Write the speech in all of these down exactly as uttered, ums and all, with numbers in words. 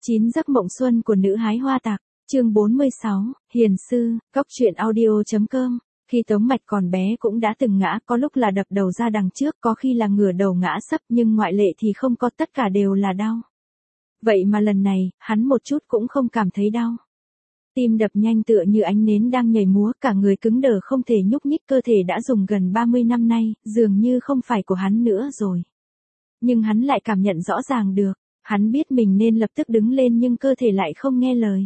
chín giấc mộng xuân của nữ hái hoa tạc, chương bốn mươi sáu, Hiền sư, góc truyện audio chấm com. Khi Tống Mạch còn bé cũng đã từng ngã, có lúc là đập đầu ra đằng trước, có khi là ngửa đầu ngã sấp, nhưng ngoại lệ thì không có, tất cả đều là đau. Vậy mà lần này, hắn một chút cũng không cảm thấy đau. Tim đập nhanh tựa như ánh nến đang nhảy múa, cả người cứng đờ không thể nhúc nhích, cơ thể đã dùng gần ba mươi năm nay, dường như không phải của hắn nữa rồi. Nhưng hắn lại cảm nhận rõ ràng được, hắn biết mình nên lập tức đứng lên nhưng cơ thể lại không nghe lời.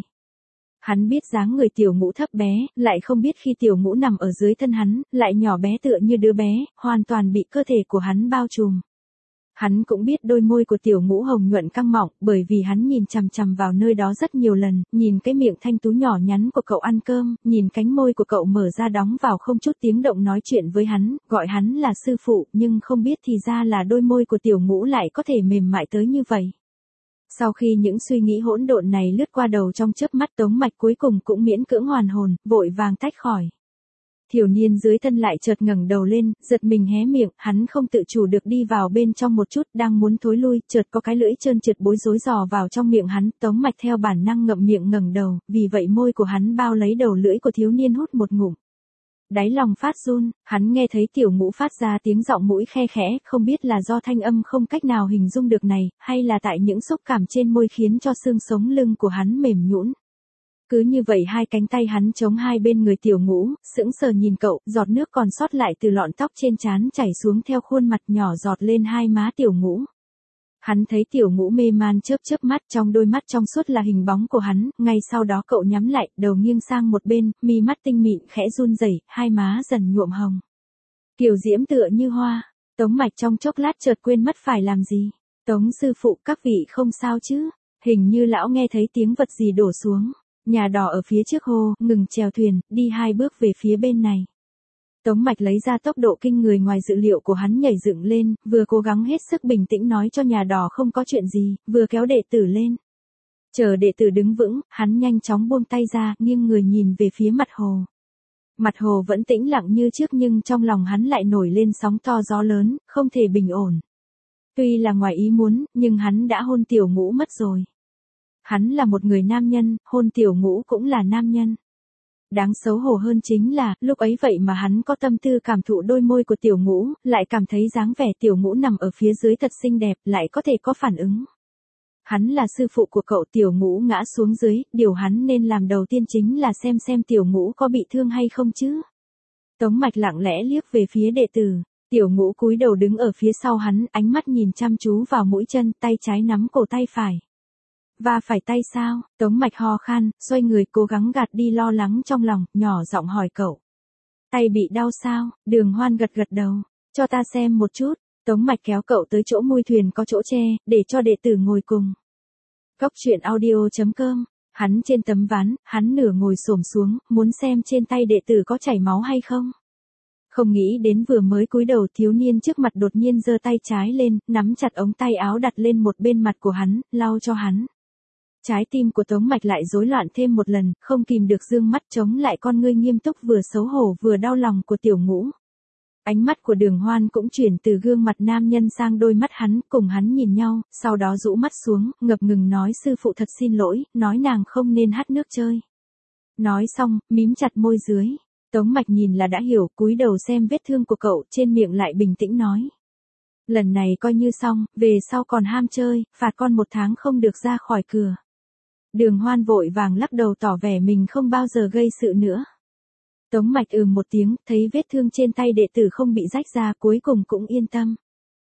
Hắn biết dáng người Tiểu Ngũ thấp bé, lại không biết khi Tiểu Ngũ nằm ở dưới thân hắn, lại nhỏ bé tựa như đứa bé, hoàn toàn bị cơ thể của hắn bao trùm. Hắn cũng biết đôi môi của Tiểu Ngũ hồng nhuận căng mọng, bởi vì hắn nhìn chằm chằm vào nơi đó rất nhiều lần, nhìn cái miệng thanh tú nhỏ nhắn của cậu ăn cơm, nhìn cánh môi của cậu mở ra đóng vào không chút tiếng động nói chuyện với hắn, gọi hắn là sư phụ, nhưng không biết thì ra là đôi môi của Tiểu Ngũ lại có thể mềm mại tới như vậy. Sau khi những suy nghĩ hỗn độn này lướt qua đầu trong chớp mắt, Tống Mạch cuối cùng cũng miễn cưỡng hoàn hồn, vội vàng tách khỏi. Thiểu niên dưới thân lại chợt ngẩng đầu lên, giật mình hé miệng, hắn không tự chủ được đi vào bên trong một chút, đang muốn thối lui, chợt có cái lưỡi trơn trượt bối rối dò vào trong miệng hắn, Tống Mạch theo bản năng ngậm miệng ngẩng đầu, vì vậy môi của hắn bao lấy đầu lưỡi của thiếu niên hút một ngụm. Đáy lòng phát run, hắn nghe thấy Tiểu Ngũ phát ra tiếng giọng mũi khe khẽ, không biết là do thanh âm không cách nào hình dung được này, hay là tại những xúc cảm trên môi khiến cho xương sống lưng của hắn mềm nhũn. Cứ như vậy hai cánh tay hắn chống hai bên người Tiểu Ngũ, sững sờ nhìn cậu, giọt nước còn sót lại từ lọn tóc trên trán chảy xuống theo khuôn mặt nhỏ giọt lên hai má Tiểu Ngũ. Hắn thấy Tiểu Ngũ mê man chớp chớp mắt, trong đôi mắt trong suốt là hình bóng của hắn, ngay sau đó cậu nhắm lại, đầu nghiêng sang một bên, mi mắt tinh mịn khẽ run rẩy, hai má dần nhuộm hồng. Kiều diễm tựa như hoa, Tống Mạch trong chốc lát chợt quên mất phải làm gì. Tống sư phụ, các vị không sao chứ? Hình như lão nghe thấy tiếng vật gì đổ xuống. Nhà đỏ ở phía trước hô, ngừng chèo thuyền, đi hai bước về phía bên này. Tống Mạch lấy ra tốc độ kinh người ngoài dự liệu của hắn, nhảy dựng lên, vừa cố gắng hết sức bình tĩnh nói cho nhà đỏ không có chuyện gì, vừa kéo đệ tử lên. Chờ đệ tử đứng vững, hắn nhanh chóng buông tay ra, nghiêng người nhìn về phía mặt hồ. Mặt hồ vẫn tĩnh lặng như trước nhưng trong lòng hắn lại nổi lên sóng to gió lớn, không thể bình ổn. Tuy là ngoài ý muốn, nhưng hắn đã hôn Tiểu Ngũ mất rồi. Hắn là một người nam nhân, hôn Tiểu Ngũ cũng là nam nhân. Đáng xấu hổ hơn chính là, lúc ấy vậy mà hắn có tâm tư cảm thụ đôi môi của Tiểu Ngũ, lại cảm thấy dáng vẻ Tiểu Ngũ nằm ở phía dưới thật xinh đẹp, lại có thể có phản ứng. Hắn là sư phụ của cậu, Tiểu Ngũ ngã xuống dưới, điều hắn nên làm đầu tiên chính là xem xem Tiểu Ngũ có bị thương hay không chứ. Tống Mạch lặng lẽ liếc về phía đệ tử, Tiểu Ngũ cúi đầu đứng ở phía sau hắn, ánh mắt nhìn chăm chú vào mũi chân, tay trái nắm cổ tay phải. Và phải tay sao? Tống Mạch ho khan, xoay người cố gắng gạt đi lo lắng trong lòng, nhỏ giọng hỏi cậu. Tay bị đau sao? Đường Hoan gật gật đầu. Cho ta xem một chút. Tống Mạch kéo cậu tới chỗ mui thuyền có chỗ che, để cho đệ tử ngồi cùng. Góc truyện audio chấm com. Hắn trên tấm ván, hắn nửa ngồi xổm xuống, muốn xem trên tay đệ tử có chảy máu hay không. Không nghĩ đến vừa mới cúi đầu, thiếu niên trước mặt đột nhiên giơ tay trái lên, nắm chặt ống tay áo đặt lên một bên mặt của hắn, lau cho hắn. Trái tim của Tống Mạch lại rối loạn thêm một lần, không kìm được dương mắt chống lại con ngươi nghiêm túc vừa xấu hổ vừa đau lòng của Tiểu Ngũ. Ánh mắt của Đường Hoan cũng chuyển từ gương mặt nam nhân sang đôi mắt hắn, cùng hắn nhìn nhau, sau đó rũ mắt xuống, ngập ngừng nói sư phụ thật xin lỗi, nói nàng không nên hắt nước chơi. Nói xong, mím chặt môi dưới. Tống Mạch nhìn là đã hiểu, cúi đầu xem vết thương của cậu, trên miệng lại bình tĩnh nói. Lần này coi như xong, về sau còn ham chơi, phạt con một tháng không được ra khỏi cửa. Đường Hoan vội vàng lắc đầu tỏ vẻ mình không bao giờ gây sự nữa. Tống Mạch ừ một tiếng, thấy vết thương trên tay đệ tử không bị rách ra, cuối cùng cũng yên tâm.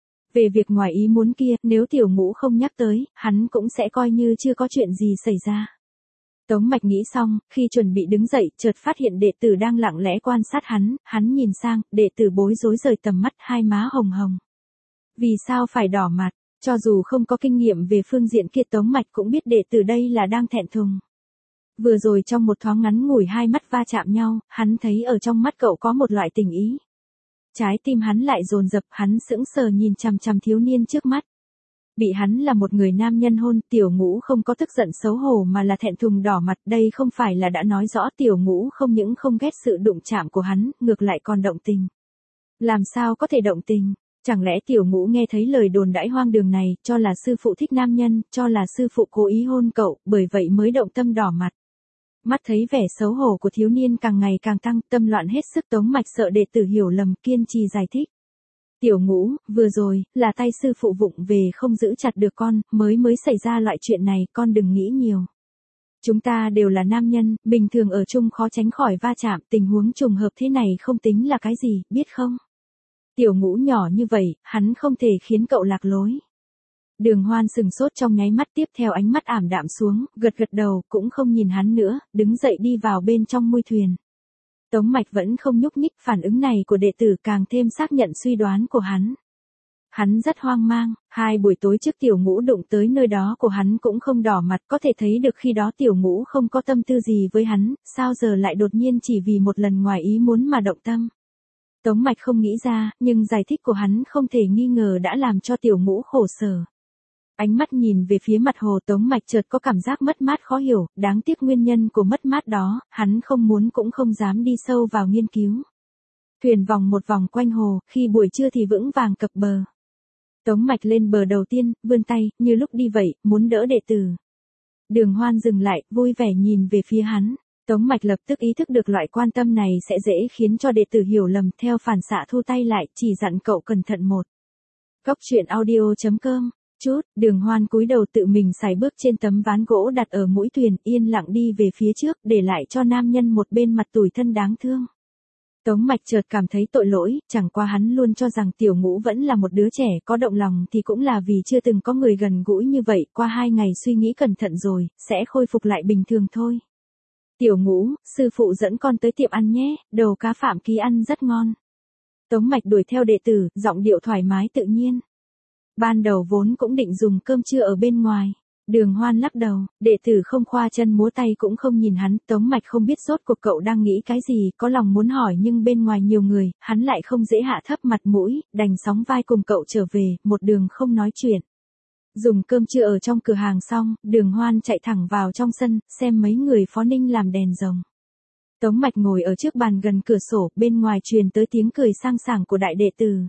Về việc ngoài ý muốn kia, nếu Tiểu Ngũ không nhắc tới, hắn cũng sẽ coi như chưa có chuyện gì xảy ra. Tống Mạch nghĩ xong, khi chuẩn bị đứng dậy, chợt phát hiện đệ tử đang lặng lẽ quan sát hắn, hắn nhìn sang, đệ tử bối rối rời tầm mắt, hai má hồng hồng. Vì sao phải đỏ mặt? Cho dù không có kinh nghiệm về phương diện kia, Tống Mạch cũng biết đệ tử đây là đang thẹn thùng. Vừa rồi trong một thoáng ngắn ngủi hai mắt va chạm nhau, hắn thấy ở trong mắt cậu có một loại tình ý. Trái tim hắn lại dồn dập, hắn sững sờ nhìn chằm chằm thiếu niên trước mắt. Bị hắn là một người nam nhân hôn, Tiểu Ngũ không có tức giận xấu hổ mà là thẹn thùng đỏ mặt, đây không phải là đã nói rõ Tiểu Ngũ không những không ghét sự đụng chạm của hắn, ngược lại còn động tình. Làm sao có thể động tình? Chẳng lẽ tiểu ngũ nghe thấy lời đồn đãi hoang đường này, cho là sư phụ thích nam nhân, cho là sư phụ cố ý hôn cậu, bởi vậy mới động tâm đỏ mặt. Mắt thấy vẻ xấu hổ của thiếu niên càng ngày càng tăng, tâm loạn hết sức, Tống Mạch sợ đệ tử hiểu lầm, kiên trì giải thích. Tiểu ngũ, vừa rồi, là tay sư phụ vụng về không giữ chặt được con, mới mới xảy ra loại chuyện này, con đừng nghĩ nhiều. Chúng ta đều là nam nhân, bình thường ở chung khó tránh khỏi va chạm, tình huống trùng hợp thế này không tính là cái gì, biết không? Tiểu ngũ nhỏ như vậy, hắn không thể khiến cậu lạc lối. Đường Hoan sừng sốt trong nháy mắt, tiếp theo ánh mắt ảm đạm xuống, gật gật đầu, cũng không nhìn hắn nữa, đứng dậy đi vào bên trong mui thuyền. Tống Mạch vẫn không nhúc nhích, phản ứng này của đệ tử càng thêm xác nhận suy đoán của hắn. Hắn rất hoang mang, hai buổi tối trước tiểu ngũ đụng tới nơi đó của hắn cũng không đỏ mặt, có thể thấy được khi đó tiểu ngũ không có tâm tư gì với hắn, sao giờ lại đột nhiên chỉ vì một lần ngoài ý muốn mà động tâm. Tống Mạch không nghĩ ra, nhưng giải thích của hắn không thể nghi ngờ đã làm cho tiểu ngũ khổ sở. Ánh mắt nhìn về phía mặt hồ, Tống Mạch chợt có cảm giác mất mát khó hiểu, đáng tiếc nguyên nhân của mất mát đó, hắn không muốn cũng không dám đi sâu vào nghiên cứu. Thuyền vòng một vòng quanh hồ, khi buổi trưa thì vững vàng cập bờ. Tống Mạch lên bờ đầu tiên, vươn tay, như lúc đi vậy, muốn đỡ đệ tử. Đường Hoan dừng lại, vui vẻ nhìn về phía hắn. Tống Mạch lập tức ý thức được loại quan tâm này sẽ dễ khiến cho đệ tử hiểu lầm, theo phản xạ thu tay lại, chỉ dặn cậu cẩn thận một. Cốc truyện audio chấm com. Chút, Đường Hoan cúi đầu tự mình sải bước trên tấm ván gỗ đặt ở mũi thuyền, yên lặng đi về phía trước, để lại cho nam nhân một bên mặt tủi thân đáng thương. Tống Mạch chợt cảm thấy tội lỗi, chẳng qua hắn luôn cho rằng tiểu ngũ vẫn là một đứa trẻ, có động lòng thì cũng là vì chưa từng có người gần gũi như vậy, qua hai ngày suy nghĩ cẩn thận rồi, sẽ khôi phục lại bình thường thôi. Tiểu ngũ, sư phụ dẫn con tới tiệm ăn nhé, đầu cá Phạm Ký ăn rất ngon. Tống Mạch đuổi theo đệ tử, giọng điệu thoải mái tự nhiên. Ban đầu vốn cũng định dùng cơm trưa ở bên ngoài. Đường Hoan lắc đầu, đệ tử không khoa chân múa tay cũng không nhìn hắn, Tống Mạch không biết rốt cuộc cậu đang nghĩ cái gì, có lòng muốn hỏi nhưng bên ngoài nhiều người, hắn lại không dễ hạ thấp mặt mũi, đành sóng vai cùng cậu trở về, một đường không nói chuyện. Dùng cơm trưa ở trong cửa hàng xong, Đường Hoan chạy thẳng vào trong sân, xem mấy người Phó Ninh làm đèn rồng. Tống Mạch ngồi ở trước bàn gần cửa sổ, bên ngoài truyền tới tiếng cười sang sảng của đại đệ tử.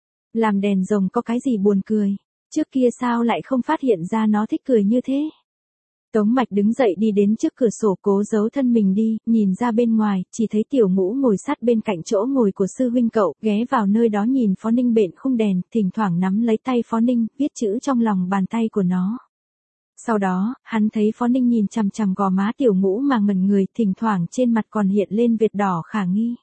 Làm đèn rồng có cái gì buồn cười, trước kia sao lại không phát hiện ra nó thích cười như thế. Tống Mạch đứng dậy đi đến trước cửa sổ, cố giấu thân mình đi, nhìn ra bên ngoài, chỉ thấy tiểu ngũ ngồi sát bên cạnh chỗ ngồi của sư huynh cậu, ghé vào nơi đó nhìn Phó Ninh bện khung đèn, thỉnh thoảng nắm lấy tay Phó Ninh, viết chữ trong lòng bàn tay của nó. Sau đó, hắn thấy Phó Ninh nhìn chằm chằm gò má tiểu ngũ mà ngẩn người, thỉnh thoảng trên mặt còn hiện lên vệt đỏ khả nghi.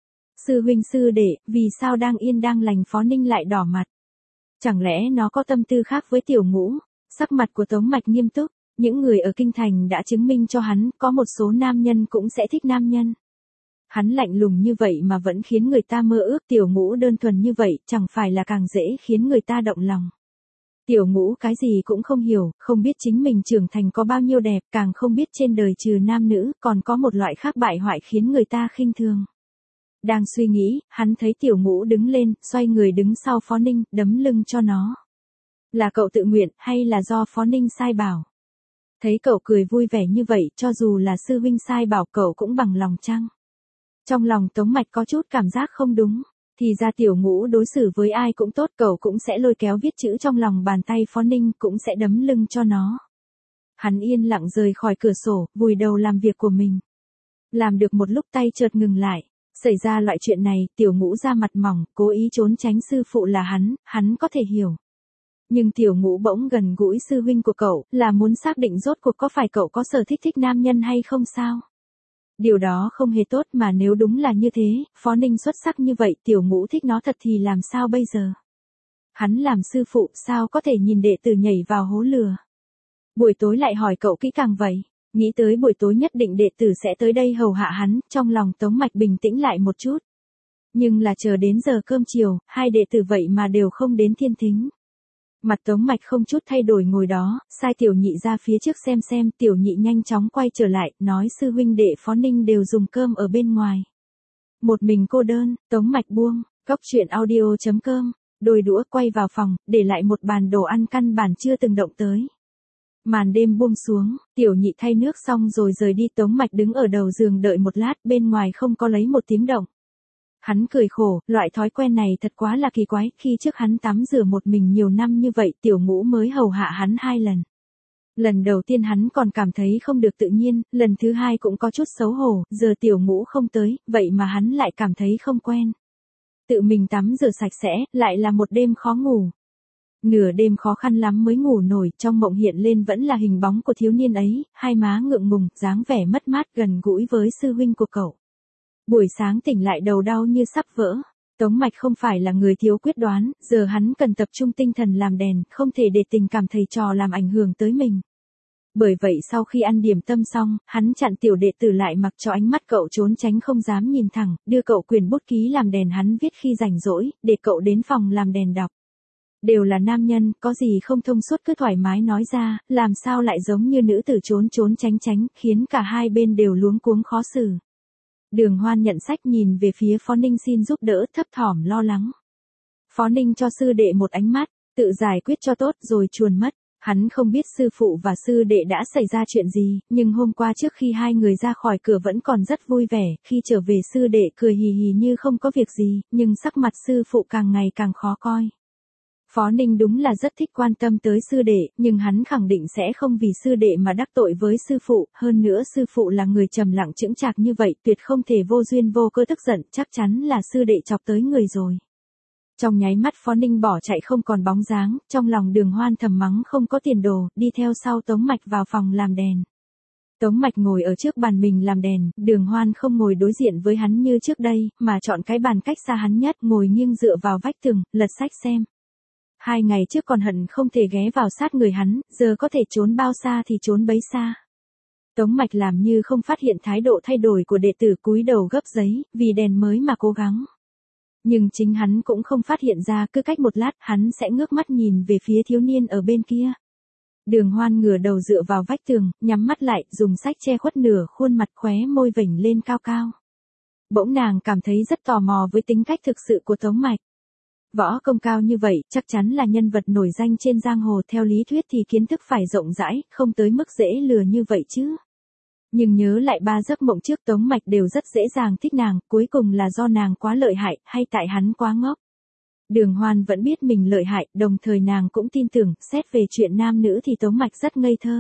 Sư huynh sư đệ, vì sao đang yên đang lành Phó Ninh lại đỏ mặt? Chẳng lẽ nó có tâm tư khác với tiểu ngũ? Sắc mặt của Tống Mạch nghiêm túc, những người ở kinh thành đã chứng minh cho hắn, có một số nam nhân cũng sẽ thích nam nhân. Hắn lạnh lùng như vậy mà vẫn khiến người ta mơ ước, tiểu ngũ đơn thuần như vậy, chẳng phải là càng dễ khiến người ta động lòng. Tiểu ngũ cái gì cũng không hiểu, không biết chính mình trưởng thành có bao nhiêu đẹp, càng không biết trên đời trừ nam nữ, còn có một loại khác bại hoại khiến người ta khinh thường. Đang suy nghĩ, hắn thấy tiểu ngũ đứng lên, xoay người đứng sau Phó Ninh, đấm lưng cho nó. Là cậu tự nguyện, hay là do Phó Ninh sai bảo? Thấy cậu cười vui vẻ như vậy, cho dù là sư huynh sai bảo cậu cũng bằng lòng chăng? Trong lòng Tống Mạch có chút cảm giác không đúng, thì ra tiểu ngũ đối xử với ai cũng tốt, cậu cũng sẽ lôi kéo viết chữ trong lòng bàn tay Phó Ninh, cũng sẽ đấm lưng cho nó. Hắn yên lặng rời khỏi cửa sổ, vùi đầu làm việc của mình. Làm được một lúc tay chợt ngừng lại. Xảy ra loại chuyện này, tiểu ngũ ra mặt mỏng, cố ý trốn tránh sư phụ là hắn, hắn có thể hiểu. Nhưng tiểu ngũ bỗng gần gũi sư huynh của cậu, là muốn xác định rốt cuộc có phải cậu có sở thích thích nam nhân hay không sao? Điều đó không hề tốt, mà nếu đúng là như thế, Phó Ninh xuất sắc như vậy, tiểu ngũ thích nó thật thì làm sao bây giờ? Hắn làm sư phụ sao có thể nhìn đệ tử nhảy vào hố lừa? Buổi tối lại hỏi cậu kỹ càng vậy. Nghĩ tới buổi tối nhất định đệ tử sẽ tới đây hầu hạ hắn, trong lòng Tống Mạch bình tĩnh lại một chút. Nhưng là chờ đến giờ cơm chiều, hai đệ tử vậy mà đều không đến thiên thính. Mặt Tống Mạch không chút thay đổi ngồi đó, sai tiểu nhị ra phía trước xem xem, tiểu nhị nhanh chóng quay trở lại, nói sư huynh đệ Phó Ninh đều dùng cơm ở bên ngoài. Một mình cô đơn, Tống Mạch buông, cốc truyện audio chấm com, đôi đũa quay vào phòng, để lại một bàn đồ ăn căn bản chưa từng động tới. Màn đêm buông xuống, tiểu nhị thay nước xong rồi rời đi, Tống Mạch đứng ở đầu giường đợi một lát, bên ngoài không có lấy một tiếng động. Hắn cười khổ, loại thói quen này thật quá là kỳ quái, khi trước hắn tắm rửa một mình nhiều năm như vậy tiểu ngũ mới hầu hạ hắn hai lần. Lần đầu tiên hắn còn cảm thấy không được tự nhiên, lần thứ hai cũng có chút xấu hổ, giờ tiểu ngũ không tới, vậy mà hắn lại cảm thấy không quen. Tự mình tắm rửa sạch sẽ, lại là một đêm khó ngủ. Nửa đêm khó khăn lắm mới ngủ nổi, trong mộng hiện lên vẫn là hình bóng của thiếu niên ấy, hai má ngượng ngùng, dáng vẻ mất mát gần gũi với sư huynh của cậu. Buổi sáng tỉnh lại đầu đau như sắp vỡ. Tống Mạch không phải là người thiếu quyết đoán, giờ hắn cần tập trung tinh thần làm đèn, không thể để tình cảm thầy trò làm ảnh hưởng tới mình. Bởi vậy sau khi ăn điểm tâm xong, hắn chặn tiểu đệ tử lại mặc cho ánh mắt cậu trốn tránh không dám nhìn thẳng, đưa cậu quyển bút ký làm đèn hắn viết khi rảnh rỗi, để cậu đến phòng làm đèn đọc. Đều là nam nhân, có gì không thông suốt cứ thoải mái nói ra, làm sao lại giống như nữ tử trốn trốn tránh tránh, khiến cả hai bên đều luống cuống khó xử. Đường Hoan nhận sách nhìn về phía Phó Ninh xin giúp đỡ, thấp thỏm lo lắng. Phó Ninh cho sư đệ một ánh mắt, tự giải quyết cho tốt rồi chuồn mất. Hắn không biết sư phụ và sư đệ đã xảy ra chuyện gì, nhưng hôm qua trước khi hai người ra khỏi cửa vẫn còn rất vui vẻ, khi trở về sư đệ cười hì hì như không có việc gì, nhưng sắc mặt sư phụ càng ngày càng khó coi. Phó Ninh đúng là rất thích quan tâm tới sư đệ, nhưng hắn khẳng định sẽ không vì sư đệ mà đắc tội với sư phụ, hơn nữa sư phụ là người trầm lặng chững chạc như vậy, tuyệt không thể vô duyên vô cớ tức giận, chắc chắn là sư đệ chọc tới người rồi. Trong nháy mắt Phó Ninh bỏ chạy không còn bóng dáng, trong lòng Đường Hoan thầm mắng không có tiền đồ, đi theo sau Tống Mạch vào phòng làm đèn. Tống Mạch ngồi ở trước bàn mình làm đèn, Đường Hoan không ngồi đối diện với hắn như trước đây, mà chọn cái bàn cách xa hắn nhất, ngồi nghiêng dựa vào vách tường, lật sách xem. Hai ngày trước còn hận không thể ghé vào sát người hắn, giờ có thể trốn bao xa thì trốn bấy xa. Tống Mạch làm như không phát hiện thái độ thay đổi của đệ tử, cúi đầu gấp giấy, vì đèn mới mà cố gắng. Nhưng chính hắn cũng không phát hiện ra, cứ cách một lát hắn sẽ ngước mắt nhìn về phía thiếu niên ở bên kia. Đường Hoan ngửa đầu dựa vào vách tường, nhắm mắt lại, dùng sách che khuất nửa khuôn mặt, khóe môi vểnh lên cao cao. Bỗng nàng cảm thấy rất tò mò với tính cách thực sự của Tống Mạch. Võ công cao như vậy, chắc chắn là nhân vật nổi danh trên giang hồ, theo lý thuyết thì kiến thức phải rộng rãi, không tới mức dễ lừa như vậy chứ. Nhưng nhớ lại ba giấc mộng trước Tống Mạch đều rất dễ dàng thích nàng, cuối cùng là do nàng quá lợi hại, hay tại hắn quá ngốc. Đường Hoan vẫn biết mình lợi hại, đồng thời nàng cũng tin tưởng, xét về chuyện nam nữ thì Tống Mạch rất ngây thơ.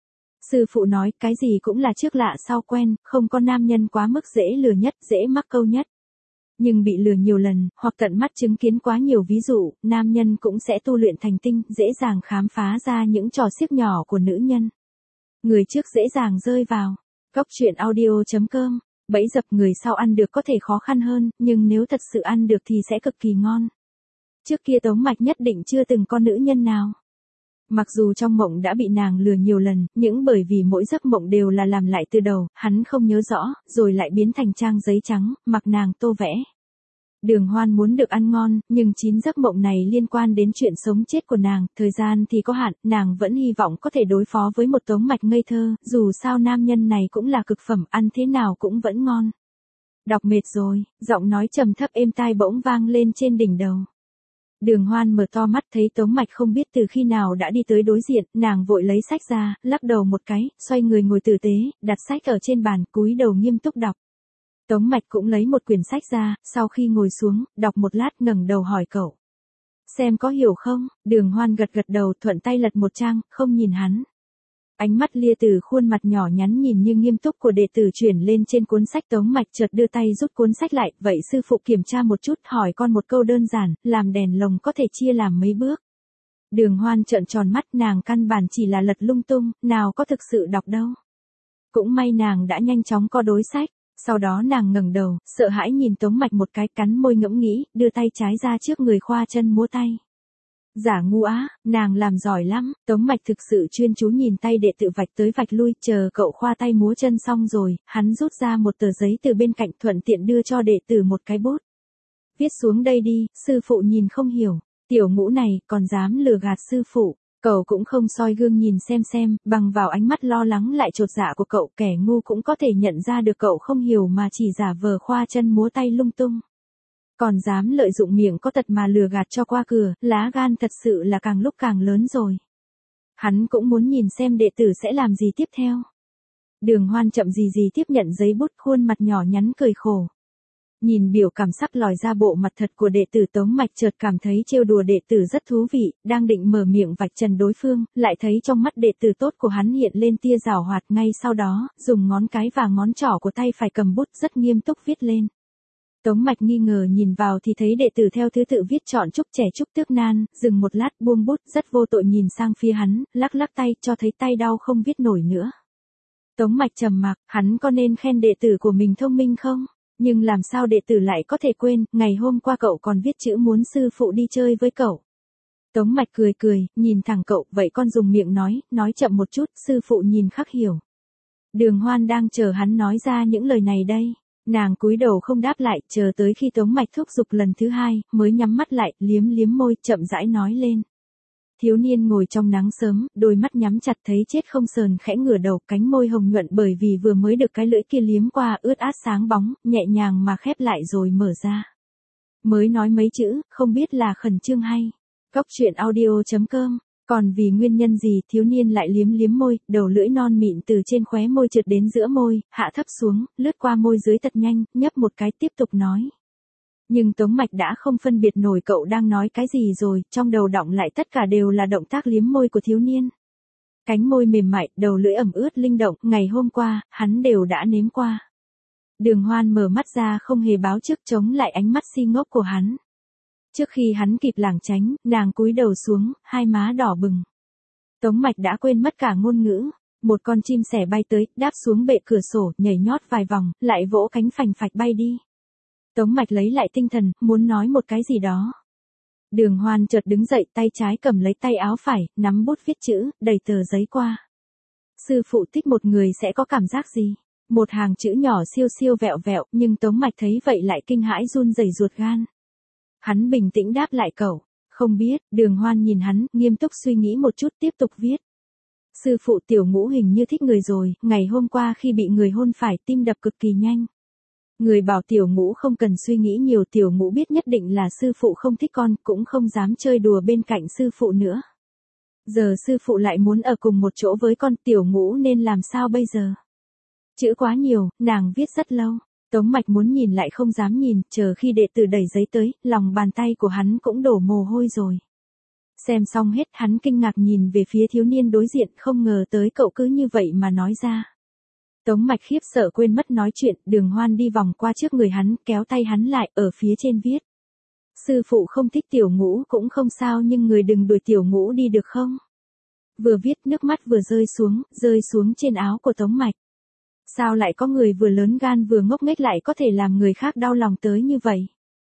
Sư phụ nói, cái gì cũng là trước lạ sau quen, không có nam nhân quá mức dễ lừa nhất, dễ mắc câu nhất. Nhưng bị lừa nhiều lần, hoặc tận mắt chứng kiến quá nhiều ví dụ, nam nhân cũng sẽ tu luyện thành tinh, dễ dàng khám phá ra những trò xiếc nhỏ của nữ nhân. Người trước dễ dàng rơi vào. Góc truyện audio chấm com. Bẫy dập người sau ăn được có thể khó khăn hơn, nhưng nếu thật sự ăn được thì sẽ cực kỳ ngon. Trước kia Tống Mạch nhất định chưa từng có nữ nhân nào. Mặc dù trong mộng đã bị nàng lừa nhiều lần, nhưng bởi vì mỗi giấc mộng đều là làm lại từ đầu, hắn không nhớ rõ, rồi lại biến thành trang giấy trắng, mặc nàng tô vẽ. Đường Hoan muốn được ăn ngon, nhưng chín giấc mộng này liên quan đến chuyện sống chết của nàng, thời gian thì có hạn, nàng vẫn hy vọng có thể đối phó với một Tống Mạch ngây thơ, dù sao nam nhân này cũng là cực phẩm, ăn thế nào cũng vẫn ngon. Đọc mệt rồi, giọng nói trầm thấp êm tai bỗng vang lên trên đỉnh đầu. Đường Hoan mở to mắt thấy Tống Mạch không biết từ khi nào đã đi tới đối diện, nàng vội lấy sách ra, lắc đầu một cái, xoay người ngồi tử tế, đặt sách ở trên bàn, cúi đầu nghiêm túc đọc. Tống Mạch cũng lấy một quyển sách ra, sau khi ngồi xuống, đọc một lát ngẩng đầu hỏi cậu. Xem có hiểu không? Đường Hoan gật gật đầu, thuận tay lật một trang, không nhìn hắn. Ánh mắt lia từ khuôn mặt nhỏ nhắn nhìn như nghiêm túc của đệ tử chuyển lên trên cuốn sách. Tống Mạch chợt đưa tay rút cuốn sách lại, vậy sư phụ kiểm tra một chút, hỏi con một câu đơn giản, làm đèn lồng có thể chia làm mấy bước? Đường Hoan trợn tròn mắt, nàng căn bản chỉ là lật lung tung, nào có thực sự đọc đâu. Cũng may nàng đã nhanh chóng co đối sách. Sau đó nàng ngẩng đầu, sợ hãi nhìn Tống Mạch một cái, cắn môi ngẫm nghĩ, đưa tay trái ra trước người khoa chân múa tay. Giả ngu á, nàng làm giỏi lắm. Tống Mạch thực sự chuyên chú nhìn tay đệ tử vạch tới vạch lui, chờ cậu khoa tay múa chân xong rồi, hắn rút ra một tờ giấy từ bên cạnh, thuận tiện đưa cho đệ tử một cái bút. Viết xuống đây đi, sư phụ nhìn không hiểu. Tiểu ngũ này, còn dám lừa gạt sư phụ. Cậu cũng không soi gương nhìn xem xem, bằng vào ánh mắt lo lắng lại chột dạ của cậu, kẻ ngu cũng có thể nhận ra được cậu không hiểu mà chỉ giả vờ khoa chân múa tay lung tung. Còn dám lợi dụng miệng có tật mà lừa gạt cho qua cửa, lá gan thật sự là càng lúc càng lớn rồi. Hắn cũng muốn nhìn xem đệ tử sẽ làm gì tiếp theo. Đường Hoan chậm gì gì tiếp nhận giấy bút, khuôn mặt nhỏ nhắn cười khổ. Nhìn biểu cảm sắc lòi ra bộ mặt thật của đệ tử Tống Mạch chợt cảm thấy trêu đùa đệ tử rất thú vị, đang định mở miệng vạch trần đối phương, lại thấy trong mắt đệ tử tốt của hắn hiện lên tia giảo hoạt, ngay sau đó, dùng ngón cái và ngón trỏ của tay phải cầm bút rất nghiêm túc viết lên. Tống Mạch nghi ngờ nhìn vào thì thấy đệ tử theo thứ tự viết chọn Trúc Trẻ Trúc Tước Nan, dừng một lát buông bút, rất vô tội nhìn sang phía hắn, lắc lắc tay cho thấy tay đau không viết nổi nữa. Tống Mạch trầm mặc, hắn có nên khen đệ tử của mình thông minh không? Nhưng làm sao đệ tử lại có thể quên, ngày hôm qua cậu còn viết chữ muốn sư phụ đi chơi với cậu. Tống Mạch cười cười, nhìn thẳng cậu, vậy con dùng miệng nói, nói chậm một chút, sư phụ nhìn khắc hiểu. Đường Hoan đang chờ hắn nói ra những lời này đây. Nàng cúi đầu không đáp lại, chờ tới khi Tống Mạch thúc giục lần thứ hai, mới nhắm mắt lại, liếm liếm môi, chậm rãi nói lên. Thiếu niên ngồi trong nắng sớm, đôi mắt nhắm chặt thấy chết không sờn, khẽ ngửa đầu, cánh môi hồng nhuận bởi vì vừa mới được cái lưỡi kia liếm qua, ướt át sáng bóng, nhẹ nhàng mà khép lại rồi mở ra. Mới nói mấy chữ, không biết là khẩn trương hay. Cóc truyện audio chấm com. Còn vì nguyên nhân gì thiếu niên lại liếm liếm môi, đầu lưỡi non mịn từ trên khóe môi trượt đến giữa môi, hạ thấp xuống, lướt qua môi dưới thật nhanh, nhấp một cái tiếp tục nói. Nhưng Tống Mạch đã không phân biệt nổi cậu đang nói cái gì rồi, trong đầu đọng lại tất cả đều là động tác liếm môi của thiếu niên. Cánh môi mềm mại, đầu lưỡi ẩm ướt linh động, ngày hôm qua, hắn đều đã nếm qua. Đường Hoan mở mắt ra không hề báo trước chống lại ánh mắt si ngốc của hắn. Trước khi hắn kịp lảng tránh, nàng cúi đầu xuống, hai má đỏ bừng. Tống Mạch đã quên mất cả ngôn ngữ. Một con chim sẻ bay tới, đáp xuống bệ cửa sổ, nhảy nhót vài vòng, lại vỗ cánh phành phạch bay đi. Tống Mạch lấy lại tinh thần, muốn nói một cái gì đó. Đường Hoan chợt đứng dậy, tay trái cầm lấy tay áo phải, nắm bút viết chữ, đẩy tờ giấy qua. Sư phụ thích một người sẽ có cảm giác gì? Một hàng chữ nhỏ siêu siêu vẹo vẹo, nhưng Tống Mạch thấy vậy lại kinh hãi run rẩy ruột gan. Hắn bình tĩnh đáp lại cậu, không biết. Đường Hoan nhìn hắn, nghiêm túc suy nghĩ một chút tiếp tục viết. Sư phụ Tiểu Ngũ hình như thích người rồi, ngày hôm qua khi bị người hôn phải tim đập cực kỳ nhanh. Người bảo Tiểu Ngũ không cần suy nghĩ nhiều, Tiểu Ngũ biết nhất định là sư phụ không thích con, cũng không dám chơi đùa bên cạnh sư phụ nữa. Giờ sư phụ lại muốn ở cùng một chỗ với con, Tiểu Ngũ nên làm sao bây giờ? Chữ quá nhiều, nàng viết rất lâu. Tống Mạch muốn nhìn lại không dám nhìn, chờ khi đệ tử đẩy giấy tới, lòng bàn tay của hắn cũng đổ mồ hôi rồi. Xem xong hết, hắn kinh ngạc nhìn về phía thiếu niên đối diện, không ngờ tới cậu cứ như vậy mà nói ra. Tống Mạch khiếp sợ quên mất nói chuyện, Đường Hoan đi vòng qua trước người hắn, kéo tay hắn lại, ở phía trên viết. Sư phụ không thích Tiểu Ngũ cũng không sao, nhưng người đừng đuổi Tiểu Ngũ đi được không? Vừa viết nước mắt vừa rơi xuống, rơi xuống trên áo của Tống Mạch. Sao lại có người vừa lớn gan vừa ngốc nghếch lại có thể làm người khác đau lòng tới như vậy?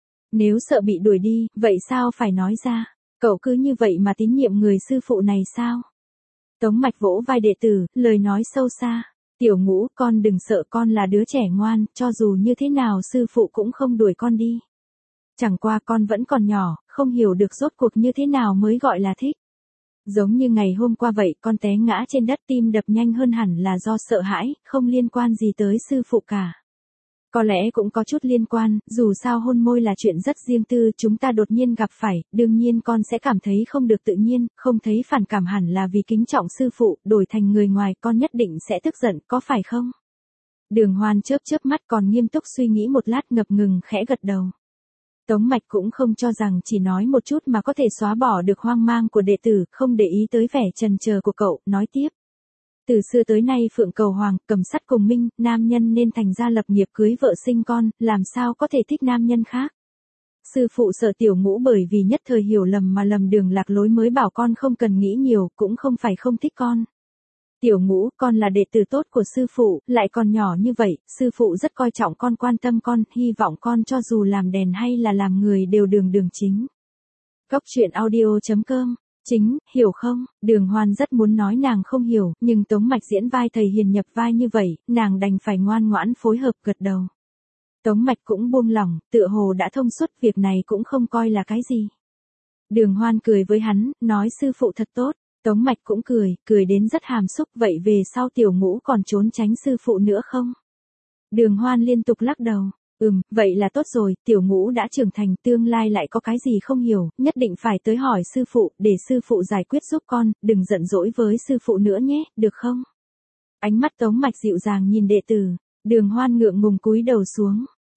Nếu sợ bị đuổi đi, vậy sao phải nói ra? Cậu cứ như vậy mà tín nhiệm người sư phụ này sao? Tống Mạch vỗ vai đệ tử, lời nói sâu xa. Tiểu Ngũ, con đừng sợ, con là đứa trẻ ngoan, cho dù như thế nào sư phụ cũng không đuổi con đi. Chẳng qua con vẫn còn nhỏ, không hiểu được rốt cuộc như thế nào mới gọi là thích. Giống như ngày hôm qua vậy, con té ngã trên đất tim đập nhanh hơn hẳn là do sợ hãi, không liên quan gì tới sư phụ cả. Có lẽ cũng có chút liên quan, dù sao hôn môi là chuyện rất riêng tư, chúng ta đột nhiên gặp phải, đương nhiên con sẽ cảm thấy không được tự nhiên, không thấy phản cảm hẳn là vì kính trọng sư phụ, đổi thành người ngoài con nhất định sẽ tức giận, có phải không? Đường Hoan chớp chớp mắt còn nghiêm túc suy nghĩ một lát ngập ngừng khẽ gật đầu. Tống Mạch cũng không cho rằng chỉ nói một chút mà có thể xóa bỏ được hoang mang của đệ tử, không để ý tới vẻ chần chờ của cậu, nói tiếp. Từ xưa tới nay Phượng Cầu Hoàng, cầm sắt cùng minh, nam nhân nên thành gia lập nghiệp cưới vợ sinh con, làm sao có thể thích nam nhân khác. Sư phụ sợ Tiểu Ngũ bởi vì nhất thời hiểu lầm mà lầm đường lạc lối mới bảo con không cần nghĩ nhiều, cũng không phải không thích con. Tiểu Ngũ, con là đệ tử tốt của sư phụ, lại còn nhỏ như vậy, sư phụ rất coi trọng con, quan tâm con, hy vọng con cho dù làm đèn hay là làm người đều đường đường chính. Cóc truyện audio chấm com. Chính, hiểu không? Đường Hoan rất muốn nói nàng không hiểu, nhưng Tống Mạch diễn vai thầy hiền nhập vai như vậy, nàng đành phải ngoan ngoãn phối hợp gật đầu. Tống Mạch cũng buông lỏng, tựa hồ đã thông suốt, việc này cũng không coi là cái gì. Đường Hoan cười với hắn, nói sư phụ thật tốt. Tống Mạch cũng cười, cười đến rất hàm xúc, vậy về sau Tiểu Ngũ còn trốn tránh sư phụ nữa không? Đường Hoan liên tục lắc đầu. Ừm, vậy là tốt rồi, Tiểu Ngũ đã trưởng thành, tương lai lại có cái gì không hiểu, nhất định phải tới hỏi sư phụ, để sư phụ giải quyết giúp con, đừng giận dỗi với sư phụ nữa nhé, được không? Ánh mắt Tống Mạch dịu dàng nhìn đệ tử, Đường Hoan ngượng ngùng cúi đầu xuống.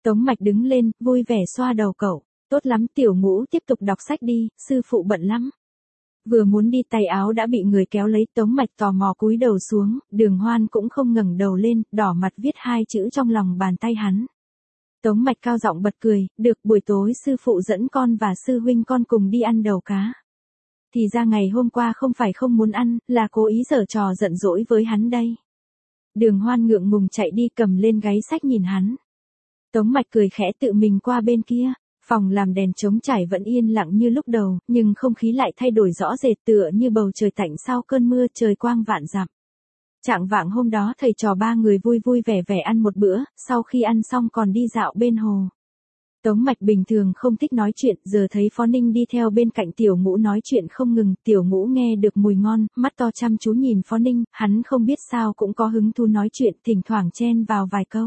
Tống Mạch đứng lên, vui vẻ xoa đầu cậu. Tốt lắm Tiểu Ngũ, tiếp tục đọc sách đi, sư phụ bận lắm. Vừa muốn đi tay áo đã bị người kéo lấy. Tống Mạch tò mò cúi đầu xuống, Đường Hoan cũng không ngẩng đầu lên, đỏ mặt viết hai chữ trong lòng bàn tay hắn. Tống Mạch cao giọng bật cười, được, buổi tối sư phụ dẫn con và sư huynh con cùng đi ăn đầu cá. Thì ra ngày hôm qua không phải không muốn ăn, là cố ý giở trò giận dỗi với hắn đây. Đường Hoan ngượng ngùng chạy đi cầm lên gáy sách nhìn hắn. Tống Mạch cười khẽ tự mình qua bên kia. Phòng làm đèn trống trải vẫn yên lặng như lúc đầu, nhưng không khí lại thay đổi rõ rệt tựa như bầu trời tạnh sau cơn mưa, trời quang vạn dặm. Chạng vạng hôm đó thầy trò ba người vui vui vẻ vẻ ăn một bữa, sau khi ăn xong còn đi dạo bên hồ. Tống Mạch bình thường không thích nói chuyện, giờ thấy Phó Ninh đi theo bên cạnh Tiểu Ngũ nói chuyện không ngừng, Tiểu Ngũ nghe được mùi ngon, mắt to chăm chú nhìn Phó Ninh, hắn không biết sao cũng có hứng thú nói chuyện, thỉnh thoảng chen vào vài câu.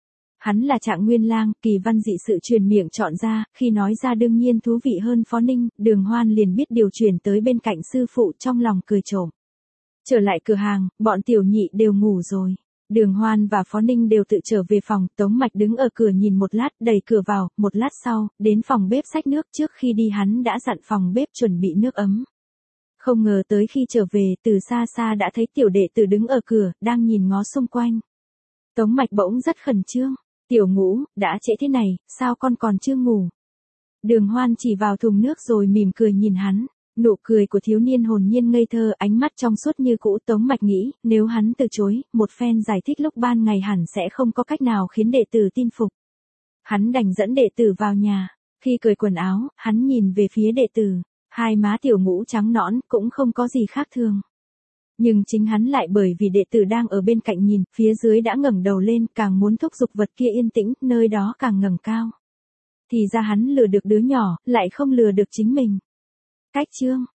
Hắn là Trạng Nguyên Lang, kỳ văn dị sự truyền miệng chọn ra, khi nói ra đương nhiên thú vị hơn Phó Ninh, Đường Hoan liền biết điều chuyển tới bên cạnh sư phụ trong lòng cười trộm. Trở lại cửa hàng, bọn tiểu nhị đều ngủ rồi. Đường Hoan và Phó Ninh đều tự trở về phòng, Tống Mạch đứng ở cửa nhìn một lát, đẩy cửa vào, một lát sau, đến phòng bếp xách nước, trước khi đi hắn đã dặn phòng bếp chuẩn bị nước ấm. Không ngờ tới khi trở về, từ xa xa đã thấy tiểu đệ tử đứng ở cửa, đang nhìn ngó xung quanh. Tống Mạch bỗng rất khẩn trương. Tiểu Ngũ, đã trễ thế này, sao con còn chưa ngủ? Đường Hoan chỉ vào thùng nước rồi mỉm cười nhìn hắn. Nụ cười của thiếu niên hồn nhiên ngây thơ, ánh mắt trong suốt như cũ. Tống Mạch nghĩ, nếu hắn từ chối, một phen giải thích lúc ban ngày hẳn sẽ không có cách nào khiến đệ tử tin phục. Hắn đành dẫn đệ tử vào nhà. Khi cởi quần áo, hắn nhìn về phía đệ tử. Hai má Tiểu Ngũ trắng nõn, cũng không có gì khác thường. Nhưng chính hắn lại bởi vì đệ tử đang ở bên cạnh nhìn, phía dưới đã ngẩng đầu lên, càng muốn thúc giục vật kia yên tĩnh, nơi đó càng ngẩng cao. Thì ra hắn lừa được đứa nhỏ, lại không lừa được chính mình. Cách chương